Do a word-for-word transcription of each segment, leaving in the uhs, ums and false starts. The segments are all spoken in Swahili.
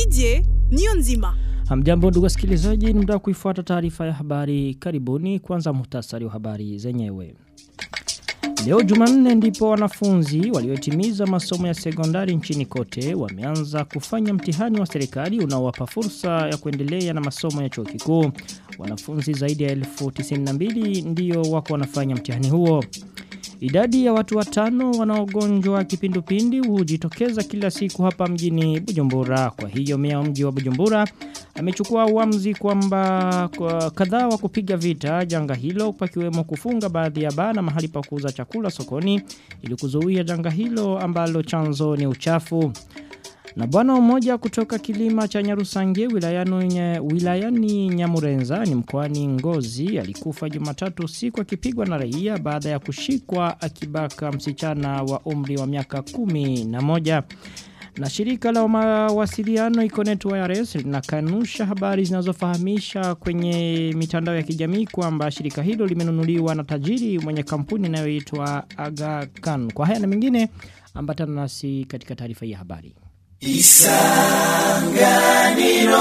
Didier Nionzima. Hamjambo ndugu wasikilizaji, ni muda kuifuata taarifa ya habari. Karibuni. Kwanza muhtasari wa habari zenyewe. Leo Jumanne ndipo wanafunzi waliohitimisha masomo ya sekondari nchini kote wameanza kufanya mtihani wa serikali unaowapa fursa ya kuendelea na masomo ya chuo kikuu. Wanafunzi zaidi ya elfu tisini na mbili ndio wako wanafanya mtihani huo. Idadi ya watu watano wanaogonjwa kipindupindu hujitokeza kila siku hapa mjini Bujumbura. Kwa hiyo meya mji wa Bujumbura amechukua uamuzi kwamba kwa kadhaa wa kupiga vita janga hilo, pakiwemo kufunga baadhi ya baa na mahali pa kuuza chakula sokoni ili kuzuia janga hilo ambalo chanzo ni uchafu. Na bwana mmoja kutoka kilima cha Nyarusange wilayani wilayani Nyamurenza ni mkoani Ngozi alikufa Jumatatu usiku akipigwa na raia baada ya kushikwa akibaka msichana wa umri wa miaka kumi na moja. Na shirika la mawasiliano Iconet Wireless linakanusha habari zinazofahamisha kwenye mitandao ya kijamii kwamba shirika hilo limenunuliwa na tajiri mwenye kampuni inayoitwa Aga Khan. Kwa haya na mengine ambatana nasi katika taarifa hii ya habari. Isanganiro.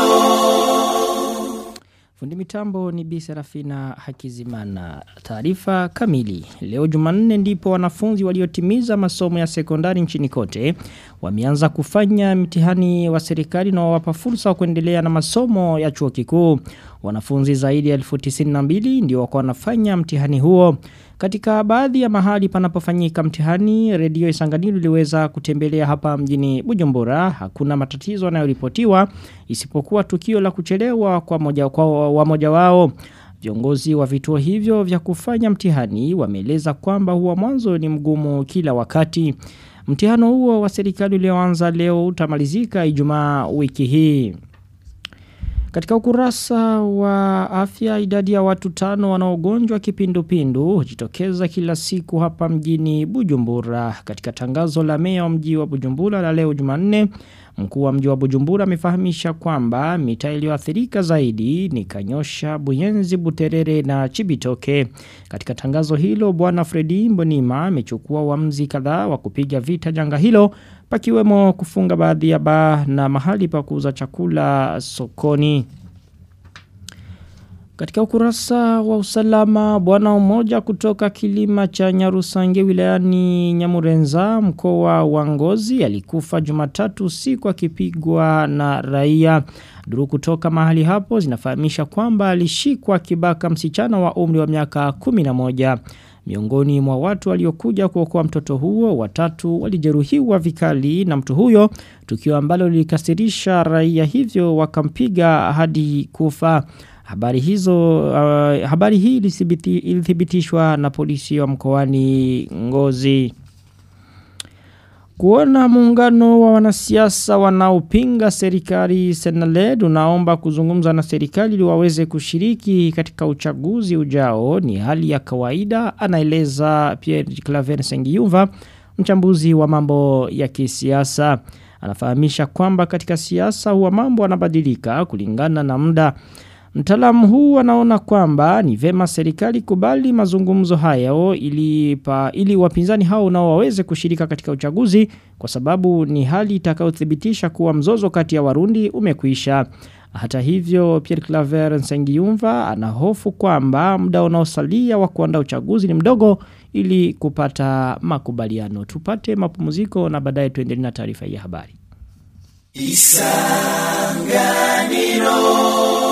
Fundi mitambo ni Bi Serafina Hakizimana. Taarifa kamili. Leo Jumanne ndipo wanafunzi waliotimiza masomo ya sekondari nchini kote wameanza kufanya mitihani wa serikali na wawapa fursa wa kuendelea na masomo ya chuo kikuu. Wanafunzi zaidi ya elfu tisini na mbili ndio wako wanafanya mtihani huo. Katika baadhi ya mahali panapofanyika mtihani, redio Isanganiro iliweza kutembelea hapa mjini Bujumbura. Hakuna matatizo yanayoripotiwa isipokuwa tukio la kuchelewa kwa moja kwa wa moja wao. Viongozi wa vituo hivyo vya kufanya mtihani wameeleza kwamba huwa mwanzo ni mgumu kila wakati. Mtihano huo wa serikali ulioanza leo utamalizika Ijumaa wiki hii. Katika ukurasa wa afya, idadi ya watu tano wanaogonjwa kipindupindu hujitokeza kila siku hapa mjini Bujumbura. Katika tangazo la meya wa mji wa Bujumbura la leo Jumanne, mkuu wa mji wa Bujumbura amefahamisha kwamba mitaa iliyoathirika zaidi ni Kanyosha, Buyenzi, Buterere na Chibitoke. Katika tangazo hilo, bwana Fredi Mbonima amechukua uamuzi kadhaa wa kupiga vita janga hilo, pakiwemo kufunga baadhi ya baa na mahali pa kuuza chakula sokoni. Katika ukurasa wa usalama, bwana mmoja kutoka kilima cha Nyarusange wilayani Nyamurenza mkoa wa Ngozi alikufa Jumatatu usiku akipigwa na raia. Duru kutoka mahali hapo zinafahamisha kwamba alishikwa akibaka msichana wa umri wa miaka kumi na moja. Miongoni mwa watu waliokuja kuokoa mtoto huo, watatu walijeruhiwa vikali na mtu huyo, tukio ambalo lilikasirisha raia, hivyo wakampiga hadi kufa. Habari hizo uh, habari hii ilithibitishwa na polisi wa mkoani Ngozi. Kuona muungano wa wanasiasa wanaopinga serikali Senaled unaomba kuzungumza na serikali ili waweze kushiriki katika uchaguzi ujao ni hali ya kawaida, anaeleza Pierre Claver Sengiyumva, mchambuzi wa mambo ya kisiasa. Anafahamisha kwamba katika siasa huwa mambo yanabadilika kulingana na muda. Mtaalamu huu anaona kwamba ni vema serikali kubali mazungumzo hayo ili pa, ili wapinzani hao nao waweze kushirika katika uchaguzi, kwa sababu ni hali itakayothibitisha kuwa mzozo kati ya Warundi umekwisha. Hata hivyo, Pierre Claver Nsengiyumva anahofu kwamba muda unaosalia wa kuandaa uchaguzi ni mdogo ili kupata makubaliano. Tupate mapumziko na baadaye tuendelee na taarifa ya habari. Isanganiro.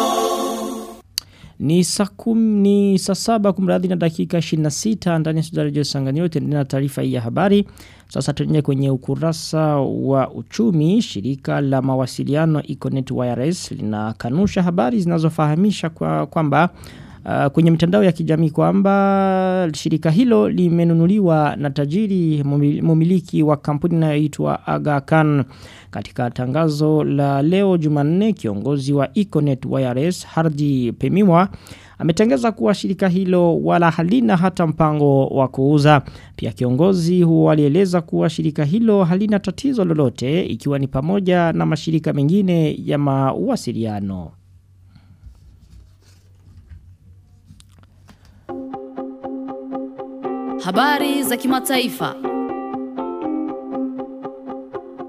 Ni saa ni saa saba kumradhi na dakika ishirini na sita ndani ya studio ya Isanganiro. Tuendelea na taarifa hii ya habari. Sasa tuendelee kwenye ukurasa wa uchumi. Shirika la mawasiliano Iconet Wireless linakanusha habari zinazofahamisha kwa kwamba Uh, kwenye mitandao ya kijamii kwamba shirika hilo limenunuliwa na tajiri mumiliki wa kampuni inayoitwa Aga Khan. Katika tangazo la leo Jumanne, kiongozi wa Iconet Wireless Hardy Pemiwa ametangaza kuwa shirika hilo wala halina hata mpango wa kuuza. Pia kiongozi huo alieleza kuwa shirika hilo halina tatizo lolote, ikiwa ni pamoja na mashirika mengine ya mawasiliano. Habari za kimataifa.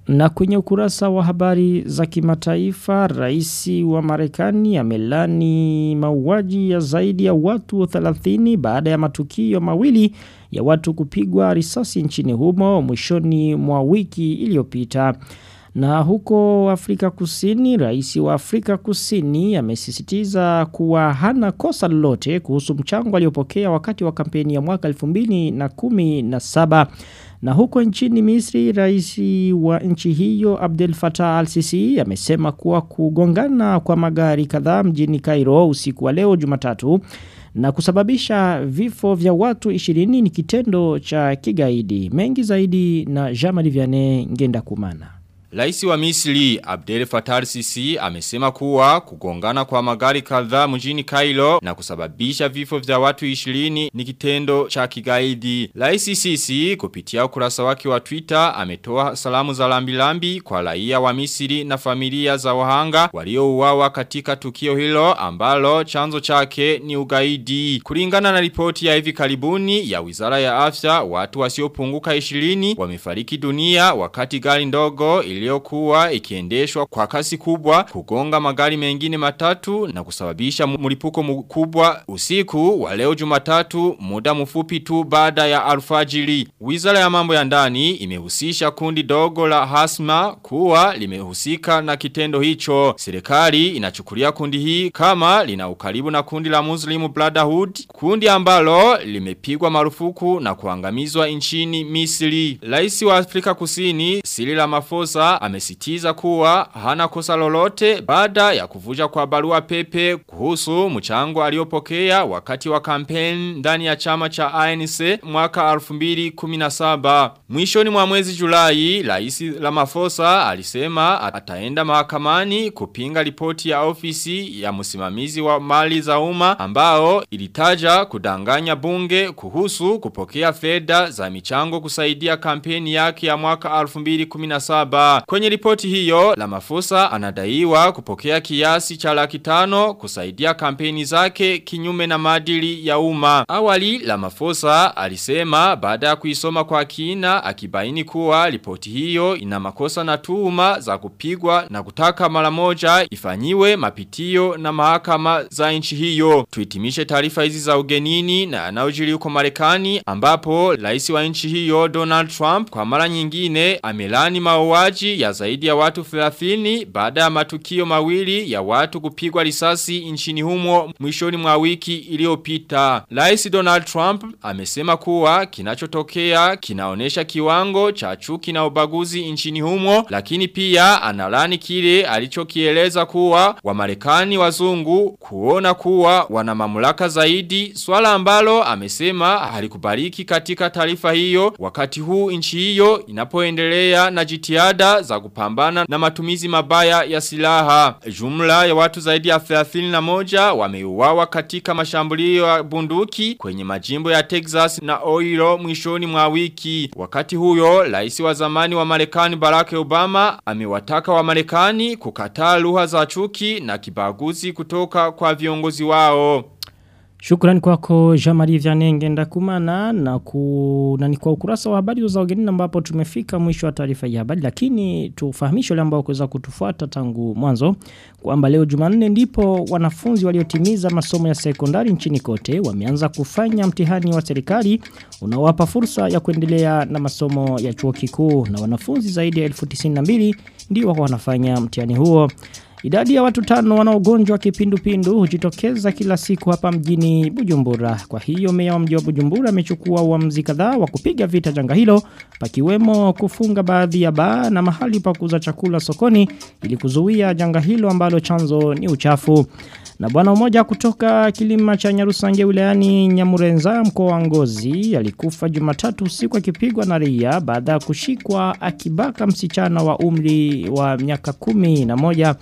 Na kwenye ukurasa wa habari za kimataifa, rais wa Marekani amelani mauaji ya zaidi ya watu thelathini baada ya matukio mawili ya watu kupigwa risasi nchini humo mwishoni mwa wiki iliyopita. Na huko Afrika Kusini, rais wa Afrika Kusini amesisitiza kuwa hana kosa lolote kuhusu mchango aliopokea wakati wa kampeni ya mwaka elfu mbili na kumi na saba. Na huko nchini Misri, rais wa nchi hiyo Abdel Fattah al-Sisi amesema kuwa kugongana kwa magari kadhaa mjini Cairo usiku wa leo Jumatatu na kusababisha vifo vya watu ishirini ni kitendo cha kigaidi. Mengi zaidi na Jamali Vianney Ngenda Kumana. Raisi wa Misri Abdel Fattah al-Sisi amesema kuwa kugongana kwa magari kadhaa mjini Cairo na kusababisha vifo vya watu ishirini ni kitendo cha kigaidi. Raisi Sisi kupitia ukurasa wake wa Twitter ametoa salamu za lambilambi kwa raia wa Misri na familia za wahanga waliouawa katika tukio hilo ambalo chanzo chake ni ugaidi. Kulingana na ripoti ya hivi karibuni ya Wizara ya Afya, watu wasiopunguka ishirini wamefariki dunia wakati gari ndogo iliyokuwa ikiendeshwa kwa kasi kubwa kugonga magari mengine matatu na kusababisha mlipuko mkubwa usiku wa leo Jumatatu, muda mfupi tu baada ya alfajiri. Wizara ya mambo ya ndani imehusisha kundi dogo la Hasma kuwa limehusika na kitendo hicho. Serikali inachukulia kundi hii kama lina ukaribu na kundi la Muslim Brotherhood, kundi ambalo limepigwa marufuku na kuangamizwa nchini Misri. Rais wa Afrika Kusini Cyril Ramaphosa amesitiza kuwa hana kosa lolote baada ya kuvuja kwa barua pepe kuhusu mchango aliopokea wakati wa kampeni ndani ya chama cha A N C mwaka elfu mbili kumi na saba. Mwishoni mwa mwezi Julai, Rais Ramaphosa alisema ataenda mahakamani kupinga ripoti ya ofisi ya msimamizi wa mali za umma ambao ilitaja kudanganya bunge kuhusu kupokea fedha za michango kusaidia kampeni yake ya mwaka elfu mbili kumi na saba. Kwenye ripoti hiyo, Ramaphosa anadaiwa kupokea kiasi cha laki tano kusaidia kampeni zake kinyume na maadili ya umma. Awali, Ramaphosa alisema baada ya kuisoma kwa kina akibaini kuwa ripoti hiyo ina makosa na tuhuma za kupigwa na kutaka mara moja ifanyiwe mapitio na mahakama za nchi hiyo. Tuhitimishe taarifa hizi za ugenini na yanayojiri huko Marekani ambapo rais wa nchi hiyo Donald Trump kwa mara nyingine amelani mauaji ya zaidi ya watu thelathini baada ya matukio mawili ya watu kupigwa risasi nchini humo mwishoni mwa wiki iliyopita. Rais Donald Trump amesema kuwa kinachotokea kinaonesha kiwango cha chuki na ubaguzi nchini humo, lakini pia analani kile alichokieleza kuwa Wamarekani wazungu kuona kuwa wana mamlaka zaidi, swala ambalo amesema halikubaliki katika taarifa hiyo wakati huu nchi hiyo inapoendelea na jitihada za kupambana na matumizi mabaya ya silaha. Jumla ya watu zaidi ya thelathini na moja wameuawa katika mashambulio ya bunduki kwenye majimbo ya Texas na Ohio mwishoni mwa wiki. Wakati huyo, rais wa zamani wa Marekani Barack Obama amewataka wa Marekani kukataa lugha za chuki na kibaguzi kutoka kwa viongozi wao. Shukrani kwako Jamari Vianney Ngenda Kumana na, ku, na ni kwa ukurasa wa habari za ugenini ambapo tumefika mwisho wa taarifa ya habari, lakini tufahamishe wale ambao kuweza kutufuata tangu mwanzo kwamba leo Jumanne ndipo wanafunzi waliotimiza masomo ya sekondari nchini kote wameanza kufanya mtihani wa serikali unaowapa fursa ya kuendelea na masomo ya chuo kikuu, na wanafunzi zaidi ya elfu tisini na mbili ndio wanafanya mtihani huo. Idadi ya watu tano wanaogonjwa kipindupindu hujitokeza kila siku hapa mjini Bujumbura. Kwa hiyo meya wa mji wa Bujumbura amechukua uamuzi kadhaa wa kupiga vita janga hilo, pakiwemo kufunga baadhi ya baa na mahali pa kuuza chakula sokoni ili kuzuia janga hilo ambalo chanzo ni uchafu. Na bwana mmoja kutoka kilima cha Nyarusange wilayani Nyamurenza mkoa wa Ngozi alikufa Jumatatu usiku akipigwa na raia baada ya kushikwa akibaka msichana wa umri wa miaka kumi na moja.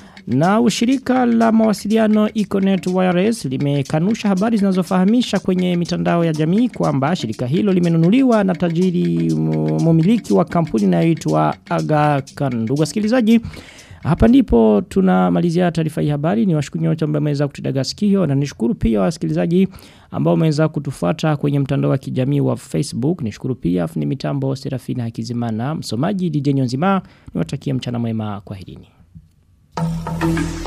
Na ushirika la mawasiliano Econet Wireless limekanusha habari zinazofahamisha kwenye mitandao ya jamii kwamba shirika hilo limenunuliwa na tajiri mumiliki wa kampuni inayoitwa Aga Khan. Ndugu wasikilizaji, Hapa ndipo tunamalizia taarifa hii habari. Ni washukuru nyote ambao mmeweza kutega sikio na nishukuru pia wasikilizaji ambao mmeweza kutufuata kwenye mtandao wa kijamii wa Facebook. Nishukuru pia ni mitambo Serafina Hakizimana, msomaji D J Nyonzima. Niwatakie mchana mwema, kwaherini.